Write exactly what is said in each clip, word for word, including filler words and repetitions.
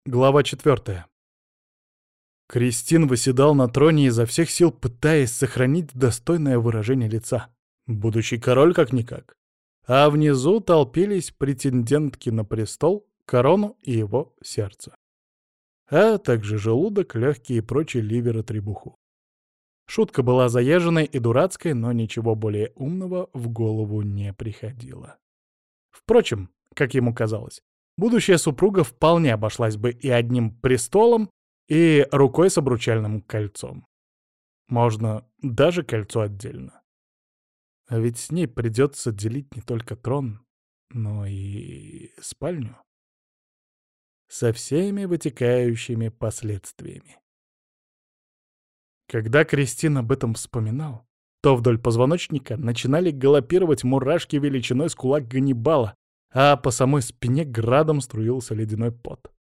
Глава четвертая. Кристин восседал на троне изо всех сил, пытаясь сохранить достойное выражение лица. Будущий король как-никак. А внизу толпились претендентки на престол, корону и его сердце. А также желудок, легкие и прочий ливер-требуху. Шутка была заезженной и дурацкой, но ничего более умного в голову не приходило. Впрочем, как ему казалось, будущая супруга вполне обошлась бы и одним престолом, и рукой с обручальным кольцом. Можно даже кольцо отдельно. А ведь с ней придется делить не только трон, но и спальню. Со всеми вытекающими последствиями. Когда Кристин об этом вспоминал, то вдоль позвоночника начинали галопировать мурашки величиной с кулак Ганнибала, а по самой спине градом струился ледяной пот.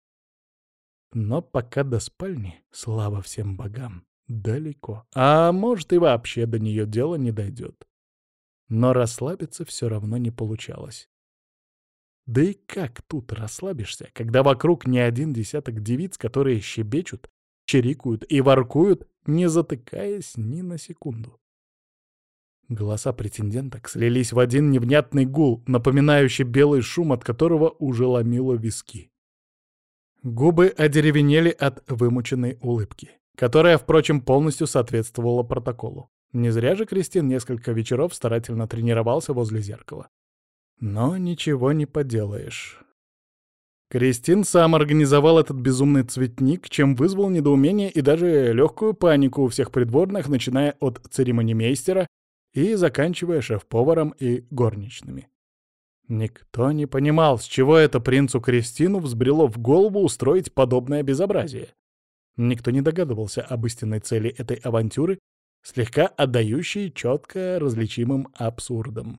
Но пока до спальни, слава всем богам, далеко. А может и вообще до нее дело не дойдет. Но расслабиться все равно не получалось. Да и как тут расслабишься, когда вокруг не один десяток девиц, которые щебечут, чирикают и воркуют, не затыкаясь ни на секунду. Голоса претенденток слились в один невнятный гул, напоминающий белый шум, от которого уже ломило виски. Губы одеревенели от вымученной улыбки, которая, впрочем, полностью соответствовала протоколу. Не зря же Кристин несколько вечеров старательно тренировался возле зеркала. Но ничего не поделаешь. Кристин сам организовал этот безумный цветник, чем вызвал недоумение и даже легкую панику у всех придворных, начиная от церемонимейстера и заканчивая шеф-поваром и горничными. Никто не понимал, с чего это принцу Кристину взбрело в голову устроить подобное безобразие. Никто не догадывался об истинной цели этой авантюры, слегка отдающей четко различимым абсурдом.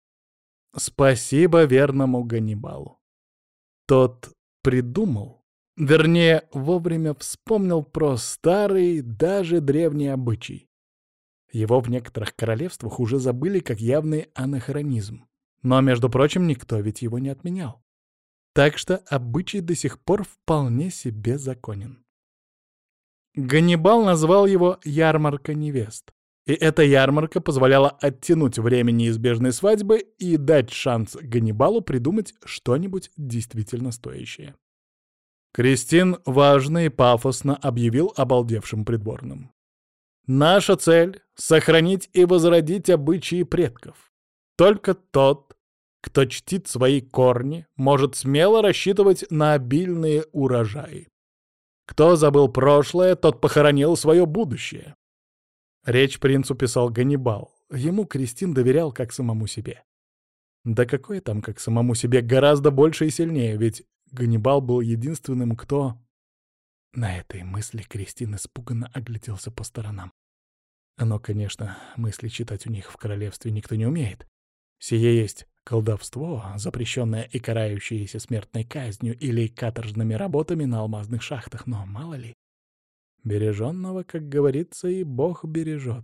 Спасибо верному Ганнибалу. Тот придумал, вернее, вовремя вспомнил про старый, даже древний обычай. Его в некоторых королевствах уже забыли как явный анахронизм. Но, между прочим, никто ведь его не отменял. Так что обычай до сих пор вполне себе законен. Ганнибал назвал его «ярмарка невест». И эта ярмарка позволяла оттянуть время неизбежной свадьбы и дать шанс Ганнибалу придумать что-нибудь действительно стоящее. Кристин важно и пафосно объявил обалдевшим придворным. «Наша цель — сохранить и возродить обычаи предков. Только тот, кто чтит свои корни, может смело рассчитывать на обильные урожаи. Кто забыл прошлое, тот похоронил свое будущее». Речь принцу писал Ганнибал. Ему Кристин доверял как самому себе. Да какое там как самому себе, гораздо больше и сильнее, ведь Ганнибал был единственным, кто... На этой мысли Кристин испуганно огляделся по сторонам. Но, конечно, мысли читать у них в королевстве никто не умеет. Сие есть колдовство, запрещенное и карающееся смертной казнью или каторжными работами на алмазных шахтах, но мало ли. Береженного, как говорится, и Бог бережет.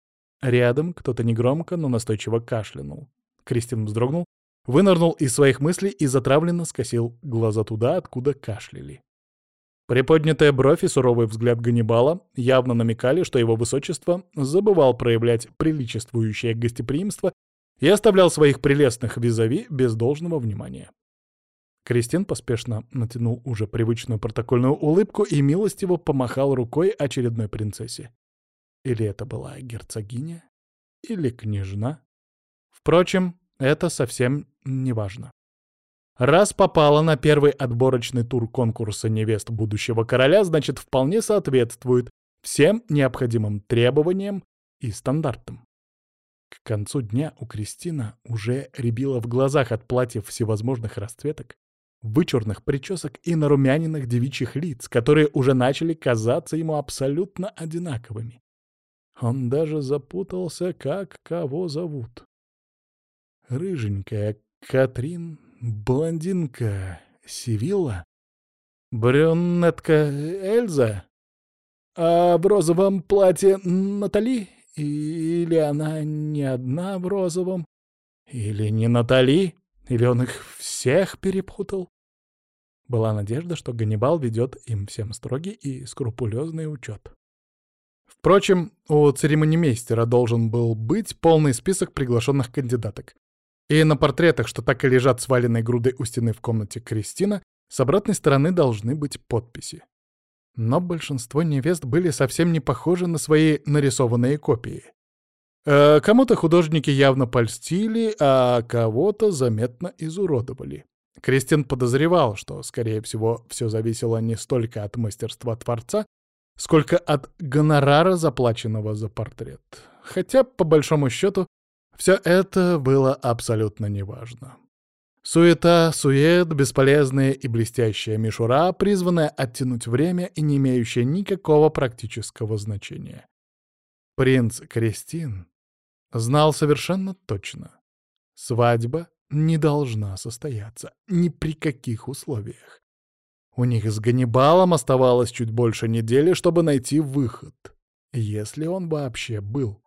Рядом кто-то негромко, но настойчиво кашлянул. Кристин вздрогнул, вынырнул из своих мыслей и затравленно скосил глаза туда, откуда кашляли. Приподнятая бровь и суровый взгляд Ганнибала явно намекали, что его высочество забывал проявлять приличествующее гостеприимство и оставлял своих прелестных визави без должного внимания. Кристин поспешно натянул уже привычную протокольную улыбку и милостиво помахал рукой очередной принцессе. Или это была герцогиня, или княжна. Впрочем, это совсем не важно. Раз попала на первый отборочный тур конкурса невест будущего короля, значит, вполне соответствует всем необходимым требованиям и стандартам. К концу дня у Кристина уже рябило в глазах от платьев всевозможных расцветок, вычурных причесок и нарумяненных девичьих лиц, которые уже начали казаться ему абсолютно одинаковыми. Он даже запутался, как кого зовут. Рыженькая Катрин, блондинка Сивилла, брюнетка Эльза, а в розовом платье Натали? Или она не одна в розовом? Или не Натали? Или он их всех перепутал? Была надежда, что Ганнибал ведет им всем строгий и скрупулезный учет. Впрочем, у церемонимейстера должен был быть полный список приглашенных кандидаток. И на портретах, что так и лежат сваленной грудой у стены в комнате Кристина, с обратной стороны должны быть подписи. Но большинство невест были совсем не похожи на свои нарисованные копии. Э, кому-то художники явно польстили, а кого-то заметно изуродовали. Кристин подозревал, что, скорее всего, все зависело не столько от мастерства творца, сколько от гонорара, заплаченного за портрет. Хотя, по большому счету, все это было абсолютно неважно. Суета, сует, бесполезная и блестящая мишура, призванная оттянуть время и не имеющая никакого практического значения. Принц Кристин знал совершенно точно. Свадьба не должна состояться ни при каких условиях. У них с Ганнибалом оставалось чуть больше недели, чтобы найти выход, если он вообще был.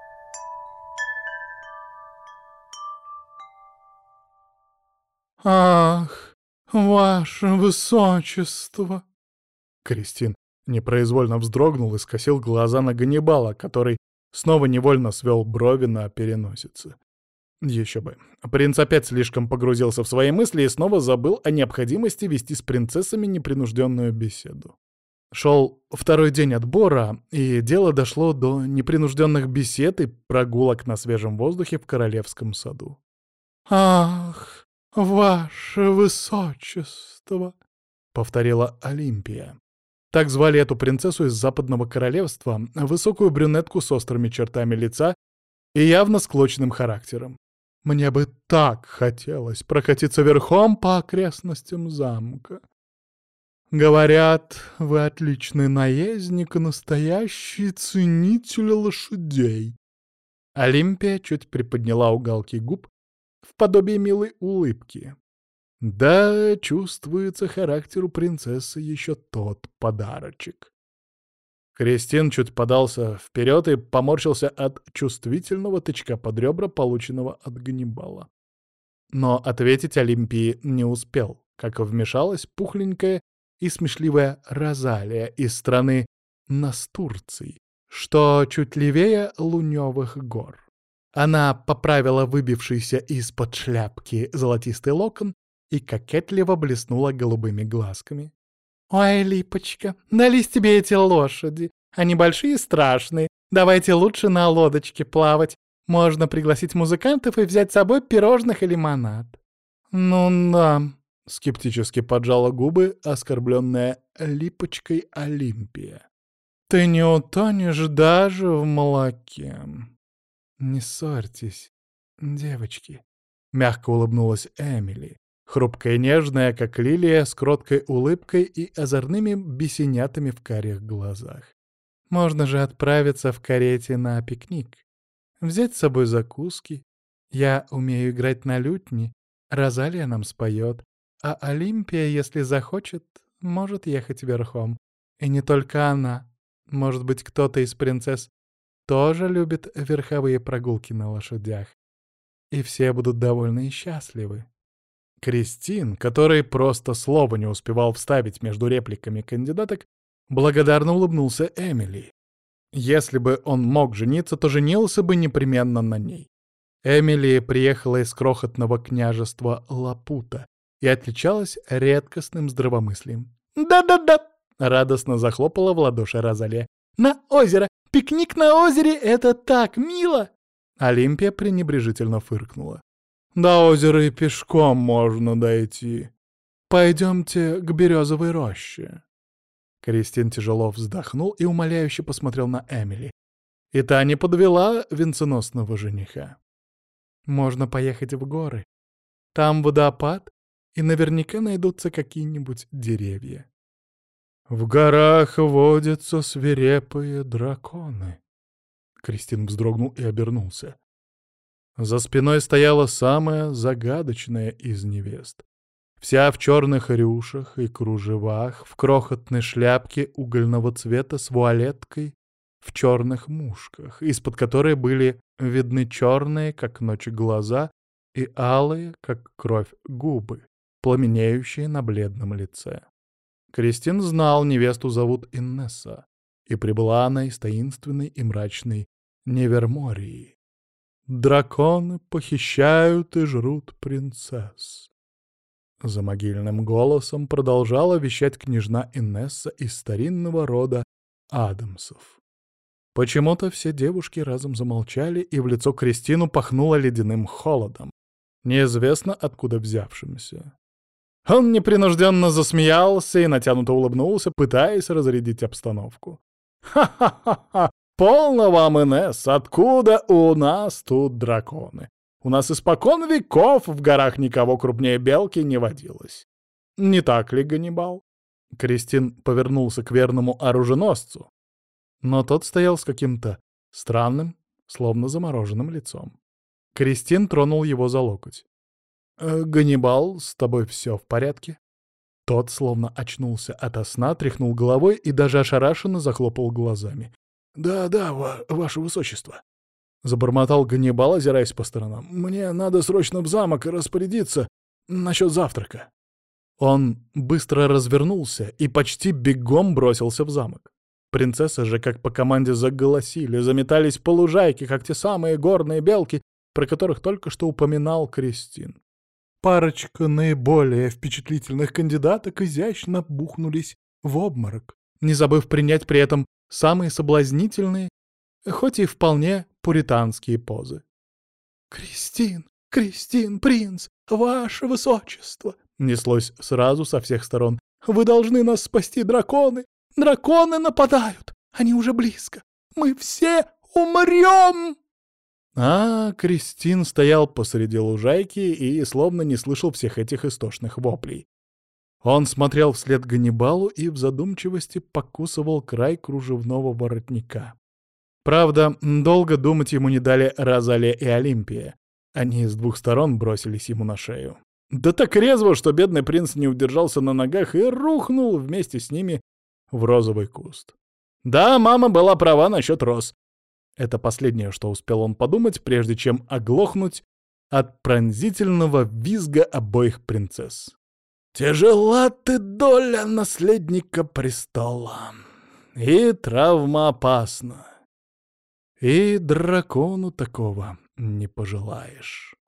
«Ах, ваше высочество!» Кристин непроизвольно вздрогнул и скосил глаза на Ганнибала, который снова невольно свел брови на переносице. Еще бы. Принц опять слишком погрузился в свои мысли и снова забыл о необходимости вести с принцессами непринужденную беседу. Шел второй день отбора, и дело дошло до непринужденных бесед и прогулок на свежем воздухе в королевском саду. «Ах, ваше высочество!» — повторила Олимпия. Так звали эту принцессу из Западного королевства, высокую брюнетку с острыми чертами лица и явно склочным характером. «Мне бы так хотелось прокатиться верхом по окрестностям замка. Говорят, вы отличный наездник и настоящий ценитель лошадей». Олимпия чуть приподняла уголки губ в подобие милой улыбки. Да, чувствуется, характер у принцессы еще тот подарочек. Кристин чуть подался вперед и поморщился от чувствительного тычка под ребра, полученного от Ганнибала. Но ответить Олимпии не успел, как вмешалась пухленькая и смешливая Розалия из страны Настурций, что чуть левее Лунёвых гор. Она поправила выбившийся из-под шляпки золотистый локон и кокетливо блеснула голубыми глазками. «Ой, Липочка, дались тебе эти лошади. Они большие и страшные. Давайте лучше на лодочке плавать. Можно пригласить музыкантов и взять с собой пирожных и лимонад». «Ну да», — скептически поджала губы оскорбленная Липочкой Олимпия. «Ты не утонешь даже в молоке». «Не ссорьтесь, девочки», — мягко улыбнулась Эмили, хрупкая и нежная, как лилия, с кроткой улыбкой и озорными бесенятами в карих глазах. «Можно же отправиться в карете на пикник, взять с собой закуски. Я умею играть на лютне, Розалия нам споет, а Олимпия, если захочет, может ехать верхом. И не только она. Может быть, кто-то из принцесс тоже любит верховые прогулки на лошадях. И все будут довольны и счастливы». Кристин, который просто слова не успевал вставить между репликами кандидаток, благодарно улыбнулся Эмили. Если бы он мог жениться, то женился бы непременно на ней. Эмили приехала из крохотного княжества Лапута и отличалась редкостным здравомыслием. «Да-да-да!» — радостно захлопала в ладоши Розалия. «На озеро! Пикник на озере — это так мило!» Олимпия пренебрежительно фыркнула. «До озера и пешком можно дойти. Пойдемте к березовой роще». Кристин тяжело вздохнул и умоляюще посмотрел на Эмили. И та не подвела венценосного жениха. «Можно поехать в горы. Там водопад, и наверняка найдутся какие-нибудь деревья». «В горах водятся свирепые драконы». Кристин вздрогнул и обернулся. За спиной стояла самая загадочная из невест. Вся в черных рюшах и кружевах, в крохотной шляпке угольного цвета с вуалеткой, в черных мушках, из-под которой были видны черные, как ночь, глаза и алые, как кровь, губы. пламенеющие на бледном лице. Кристин знал, невесту зовут Иннесса, и прибыла она из таинственной и мрачной Невермории. Драконы похищают и жрут принцесс. За могильным голосом продолжала вещать княжна Инесса из старинного рода Адамсов. Почему-то все девушки разом замолчали, и в лицо Кристину пахнуло ледяным холодом, неизвестно откуда взявшимся. Он непринужденно засмеялся и натянуто улыбнулся, пытаясь разрядить обстановку. «Ха-ха-ха-ха! Полно вам, Инесс! Откуда у нас тут драконы? У нас испокон веков в горах никого крупнее белки не водилось. Не так ли, Ганнибал?» Кристин повернулся к верному оруженосцу, но тот стоял с каким-то странным, словно замороженным лицом. Кристин тронул его за локоть. «Э, «Ганнибал, с тобой все в порядке?» Тот, словно очнулся ото сна, тряхнул головой и даже ошарашенно захлопал глазами. «Да, да, ва- ваше высочество», — забормотал Ганнибал, озираясь по сторонам. «Мне надо срочно в замок распорядиться насчет завтрака». Он быстро развернулся и почти бегом бросился в замок. Принцессы же, как по команде, заголосили, заметались по лужайке, как те самые горные белки, про которых только что упоминал Кристин. Парочка наиболее впечатлительных кандидаток изящно бухнулись в обморок, не забыв принять при этом самые соблазнительные, хоть и вполне пуританские позы. «Кристин, Кристин, принц, ваше высочество!» неслось сразу со всех сторон. «Вы должны нас спасти, драконы! Драконы нападают! Они уже близко! Мы все умрем!» А Кристин стоял посреди лужайки и словно не слышал всех этих истошных воплей. Он смотрел вслед Ганнибалу и в задумчивости покусывал край кружевного воротника. Правда, долго думать ему не дали Розалия и Олимпия. Они с двух сторон бросились ему на шею. Да так резво, что бедный принц не удержался на ногах и рухнул вместе с ними в розовый куст. Да, мама была права насчет роз. Это последнее, что успел он подумать, прежде чем оглохнуть от пронзительного визга обоих принцесс. «Тяжела ты доля наследника престола, и травма опасна, и дракону такого не пожелаешь».